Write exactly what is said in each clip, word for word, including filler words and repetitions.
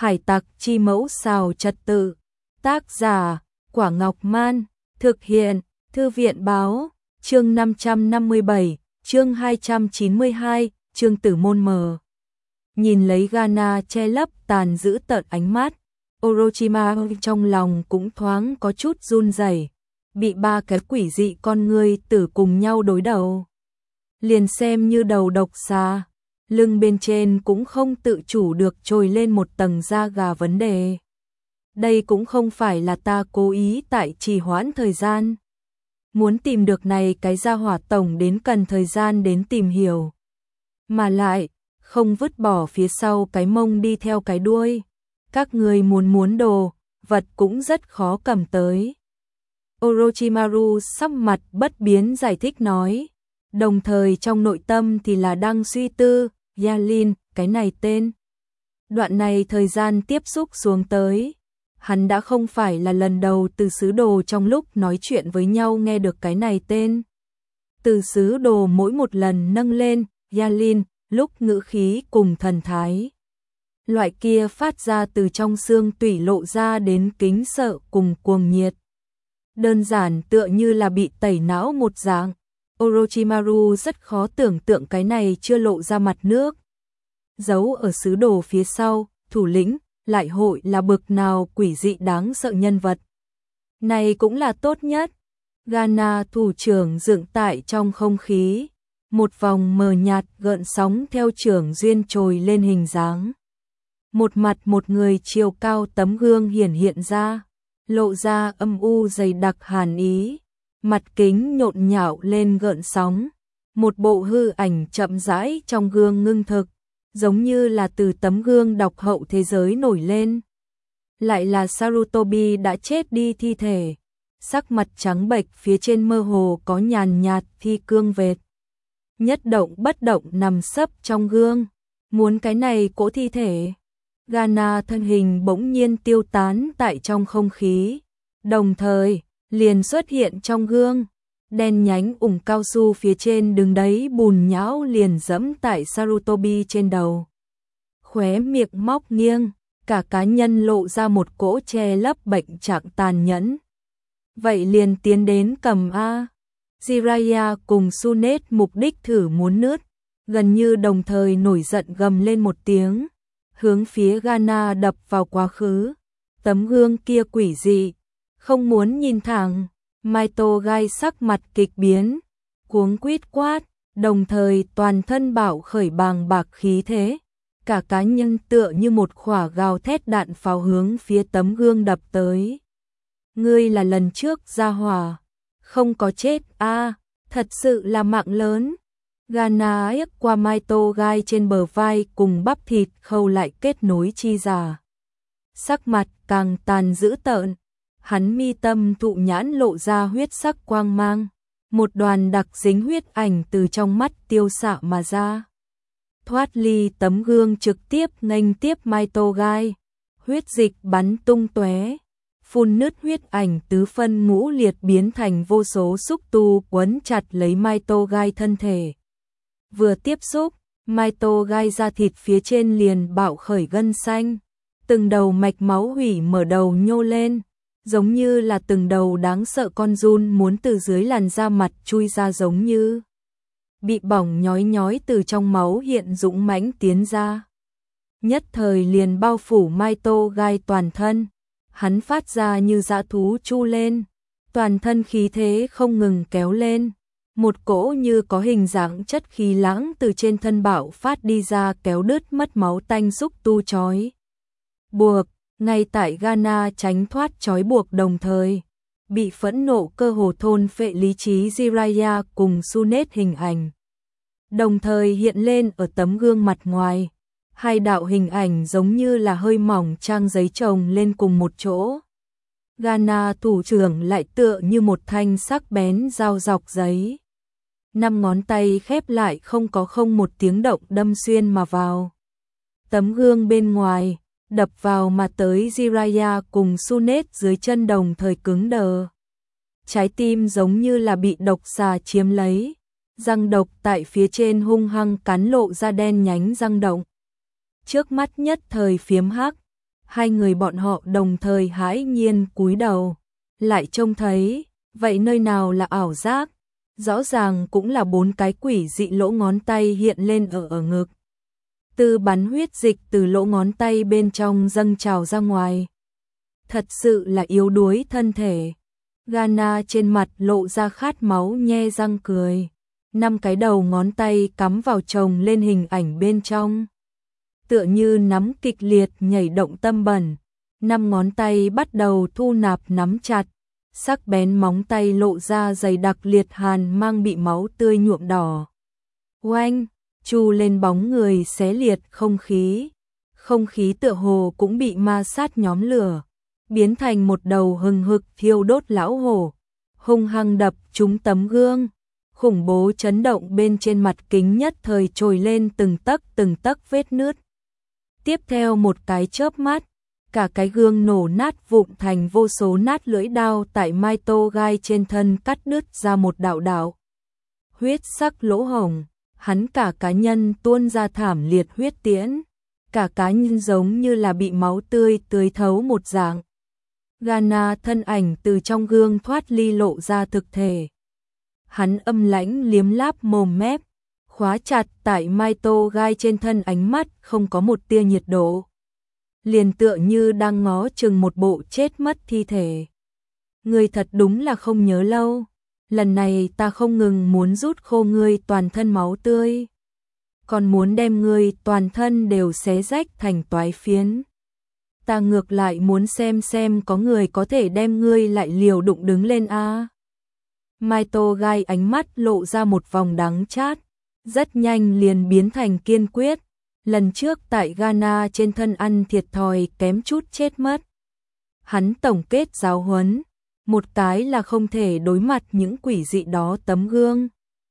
Hải tặc chi mẫu xào trật tự. Tác giả, Quả Ngọc Man. Thực hiện, Thư viện báo. Chương năm trăm năm mươi bảy, chương hai trăm chín mươi hai, chương tử môn mờ. Nhìn lấy Gana che lấp tàn giữ tợn ánh mắt, Orochimaru trong lòng cũng thoáng có chút run rẩy, bị ba cái quỷ dị con người tử cùng nhau đối đầu. Liền xem như đầu độc xà, lưng bên trên cũng không tự chủ được trồi lên một tầng da gà vấn đề. Đây cũng không phải là ta cố ý tại trì hoãn thời gian. Muốn tìm được này cái gia hỏa tổng đến cần thời gian đến tìm hiểu. Mà lại, không vứt bỏ phía sau cái mông đi theo cái đuôi. Các người muốn muốn đồ, vật cũng rất khó cầm tới. Orochimaru sắc mặt bất biến giải thích nói. Đồng thời trong nội tâm thì là đang suy tư, Yalin, cái này tên. Đoạn này thời gian tiếp xúc xuống tới. Hắn đã không phải là lần đầu từ sứ đồ trong lúc nói chuyện với nhau nghe được cái này tên. Từ sứ đồ mỗi một lần nâng lên, Yalin, lúc ngữ khí cùng thần thái. Loại kia phát ra từ trong xương tủy lộ ra đến kính sợ cùng cuồng nhiệt. Đơn giản tựa như là bị tẩy não một dạng. Orochimaru rất khó tưởng tượng cái này chưa lộ ra mặt nước. Giấu ở sứ đồ phía sau, thủ lĩnh, lại hội là bực nào quỷ dị đáng sợ nhân vật. Này cũng là tốt nhất. Gana thủ trưởng dựng tại trong không khí. Một vòng mờ nhạt gợn sóng theo trưởng duyên trồi lên hình dáng. Một mặt một người chiều cao tấm gương hiển hiện ra, lộ ra âm u dày đặc hàn ý. Mặt kính nhộn nhạo lên gợn sóng. Một bộ hư ảnh chậm rãi trong gương ngưng thực, giống như là từ tấm gương đọc hậu thế giới nổi lên. Lại là Sarutobi đã chết đi thi thể, sắc mặt trắng bệch phía trên mơ hồ có nhàn nhạt thi cương vệt. Nhất động bất động nằm sấp trong gương, muốn cái này cỗ thi thể. Gana thân hình bỗng nhiên tiêu tán tại trong không khí, đồng thời liền xuất hiện trong gương. Đen nhánh ủng cao su phía trên đứng đấy bùn nhão liền dẫm tại Sarutobi trên đầu. Khóe miệng móc nghiêng, cả cá nhân lộ ra một cỗ che lấp bệnh trạng tàn nhẫn. Vậy liền tiến đến cầm A. Jiraiya cùng Sunet mục đích thử muốn nứt, gần như đồng thời nổi giận gầm lên một tiếng, hướng phía Gana đập vào quá khứ. Tấm gương kia quỷ dị, không muốn nhìn thẳng. Maito gai sắc mặt kịch biến, cuống quýt quát, đồng thời toàn thân bảo khởi bàng bạc khí thế. Cả cá nhân tựa như một khỏa gào thét đạn pháo hướng phía tấm gương đập tới. Ngươi là lần trước ra hỏa, không có chết a, à, thật sự là mạng lớn. Gana ếch qua Maito gai trên bờ vai cùng bắp thịt khâu lại kết nối chi giả. Sắc mặt càng tàn dữ tợn. Hắn mi tâm thụ nhãn lộ ra huyết sắc quang mang, một đoàn đặc dính huyết ảnh từ trong mắt tiêu xạ mà ra. Thoát ly tấm gương trực tiếp nghênh tiếp Maito gai, huyết dịch bắn tung tóe, phun nứt huyết ảnh tứ phân ngũ liệt biến thành vô số xúc tu quấn chặt lấy Maito gai thân thể. Vừa tiếp xúc, Maito gai da thịt phía trên liền bạo khởi gân xanh, từng đầu mạch máu hủy mở đầu nhô lên. Giống như là từng đầu đáng sợ con giun muốn từ dưới làn da mặt chui ra, giống như bị bỏng nhói nhói từ trong máu hiện dũng mãnh tiến ra. Nhất thời liền bao phủ Maito gai toàn thân, hắn phát ra như dã thú chu lên, toàn thân khí thế không ngừng kéo lên. Một cỗ như có hình dáng chất khí lãng từ trên thân bạo phát đi ra kéo đứt mất máu tanh xúc tu chói buộc. Ngay tại Gana tránh thoát trói buộc đồng thời, bị phẫn nộ cơ hồ thôn phệ lý trí Jiraiya cùng Sunet hình ảnh. Đồng thời hiện lên ở tấm gương mặt ngoài, hai đạo hình ảnh giống như là hơi mỏng trang giấy chồng lên cùng một chỗ. Gana thủ trưởng lại tựa như một thanh sắc bén dao dọc giấy. Năm ngón tay khép lại không có không một tiếng động đâm xuyên mà vào. Tấm gương bên ngoài đập vào mà tới Jiraiya cùng Sunet dưới chân đồng thời cứng đờ. Trái tim giống như là bị độc xà chiếm lấy, răng độc tại phía trên hung hăng cắn lộ ra đen nhánh răng động. Trước mắt nhất thời phiếm hắc, Hai người bọn họ đồng thời hãi nhiên cúi đầu, lại trông thấy, vậy nơi nào là ảo giác? Rõ ràng cũng là bốn cái quỷ dị lỗ ngón tay hiện lên ở ở ngực. Từ bắn huyết dịch từ lỗ ngón tay bên trong dâng trào ra ngoài. Thật sự là yếu đuối thân thể. Gana trên mặt lộ ra khát máu nhe răng cười. Năm cái đầu ngón tay cắm vào chồng lên hình ảnh bên trong. Tựa như nắm kịch liệt nhảy động tâm bẩn. Năm ngón tay bắt đầu thu nạp nắm chặt. Sắc bén móng tay lộ ra dày đặc liệt hàn mang bị máu tươi nhuộm đỏ. Oanh, chu lên bóng người xé liệt không khí. Không khí tựa hồ cũng bị ma sát nhóm lửa. Biến thành một đầu hừng hực thiêu đốt lão hổ. Hung hăng đập trúng tấm gương. Khủng bố chấn động bên trên mặt kính nhất thời trồi lên từng tấc từng tấc vết nứt. Tiếp theo một cái chớp mắt, cả cái gương nổ nát vụn thành vô số nát lưỡi đao tại mai tô gai trên thân cắt đứt ra một đạo đạo. Huyết sắc lỗ hổng, hắn cả cá nhân tuôn ra thảm liệt huyết tiễn, cả cá nhân giống như là bị máu tươi tưới thấu một dạng. Gana thân ảnh từ trong gương thoát ly lộ ra thực thể. Hắn âm lãnh liếm láp mồm mép, khóa chặt tại mai tô gai trên thân, ánh mắt không có một tia nhiệt độ. Liền tựa như đang ngó chừng một bộ chết mất thi thể. Ngươi thật đúng là không nhớ lâu. Lần này ta không ngừng muốn rút khô ngươi toàn thân máu tươi, còn muốn đem ngươi toàn thân đều xé rách thành toái phiến. Ta ngược lại muốn xem xem có người có thể đem ngươi lại liều đụng đứng lên a. À. Mai tô gai ánh mắt lộ ra một vòng đắng chát, rất nhanh liền biến thành kiên quyết. Lần trước tại Ghana trên thân ăn thiệt thòi kém chút chết mất. Hắn tổng kết giáo huấn, một cái là không thể đối mặt những quỷ dị đó tấm gương.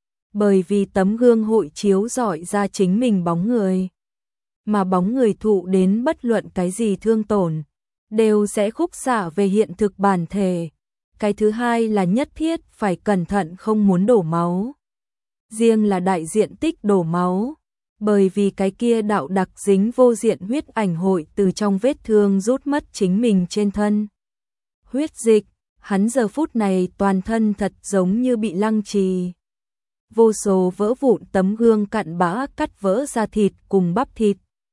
Bởi vì tấm gương hội chiếu rọi ra chính mình bóng người. Mà bóng người thụ đến bất luận cái gì thương tổn, đều sẽ khúc xạ về hiện thực bản thể. Cái thứ hai là nhất thiết phải cẩn thận không muốn đổ máu. Riêng là đại diện tích đổ máu. Bởi vì cái kia đạo đặc dính vô diện huyết ảnh hội từ trong vết thương rút mất chính mình trên thân. Huyết dịch, hắn giờ phút này toàn thân thật giống như bị lăng trì. Vô số vỡ vụn tấm gương cặn bã cắt vỡ ra thịt cùng bắp thịt.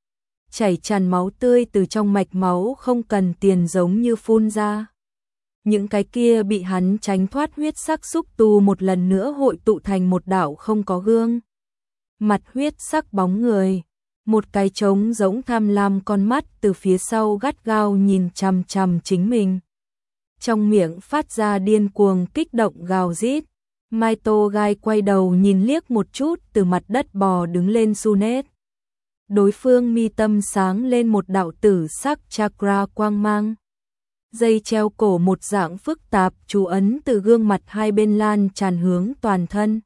Chảy tràn máu tươi từ trong mạch máu không cần tiền giống như phun ra. Những cái kia bị hắn tránh thoát huyết sắc xúc tu một lần nữa hội tụ thành một đạo không có gương. Mặt huyết sắc bóng người, một cái trống giống tham lam con mắt từ phía sau gắt gao nhìn chằm chằm chính mình. Trong miệng phát ra điên cuồng kích động gào rít. Mai tô gai quay đầu nhìn liếc một chút từ mặt đất bò đứng lên Sunet. Đối phương mi tâm sáng lên một đạo tử sắc chakra quang mang. Dây treo cổ một dạng phức tạp chú ấn từ gương mặt hai bên lan tràn hướng toàn thân.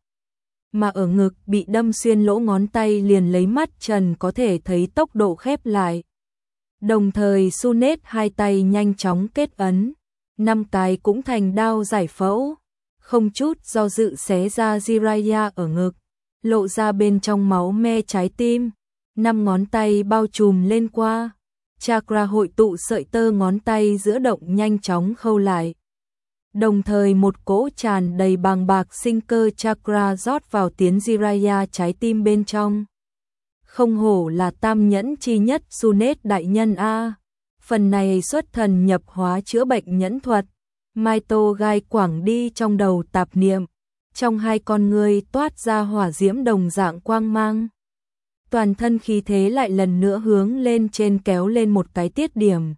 Mà ở ngực bị đâm xuyên lỗ ngón tay liền lấy mắt trần có thể thấy tốc độ khép lại. Đồng thời Sunet hai tay nhanh chóng kết ấn, năm cái cũng thành đao giải phẫu, không chút do dự xé ra Jiraiya ở ngực, lộ ra bên trong máu me trái tim, năm ngón tay bao trùm lên qua, chakra hội tụ sợi tơ ngón tay giữa động nhanh chóng khâu lại. Đồng thời một cỗ tràn đầy bàng bạc sinh cơ chakra rót vào tiến Jiraiya trái tim bên trong. Không hổ là tam nhẫn chi nhất Sunet đại nhân a. Phần này xuất thần nhập hóa chữa bệnh nhẫn thuật. Mai tô gai quảng đi trong đầu tạp niệm. Trong hai con ngươi toát ra hỏa diễm đồng dạng quang mang. Toàn thân khí thế lại lần nữa hướng lên trên kéo lên một cái tiết điểm.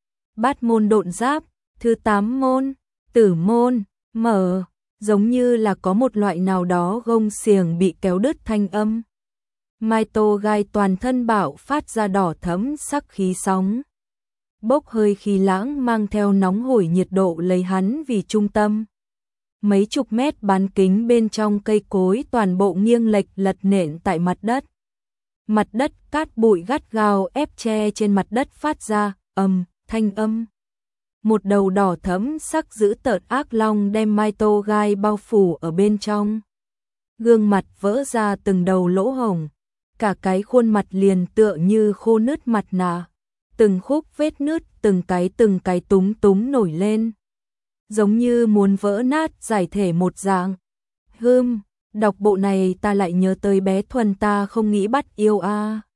Bát môn độn giáp, thứ tám môn. Tử môn, mở, giống như là có một loại nào đó gông xiềng bị kéo đứt thanh âm. Mai tô gai toàn thân bạo phát ra đỏ thẫm sắc khí sóng. Bốc hơi khí lãng mang theo nóng hổi nhiệt độ lấy hắn vì trung tâm. Mấy chục mét bán kính bên trong cây cối toàn bộ nghiêng lệch lật nện tại mặt đất. Mặt đất cát bụi gắt gao ép che trên mặt đất phát ra ầm, thanh âm. Một đầu đỏ thẫm sắc dữ tợn ác long đem Mai tô gai bao phủ ở bên trong. Gương mặt vỡ ra từng đầu lỗ hổng, cả cái khuôn mặt liền tựa như khô nứt mặt nạ, từng khúc vết nứt, từng cái từng cái túng túng nổi lên. Giống như muốn vỡ nát giải thể một dạng. Hưm, đọc bộ này ta lại nhớ tới bé Thuần ta không nghĩ bắt yêu a. À.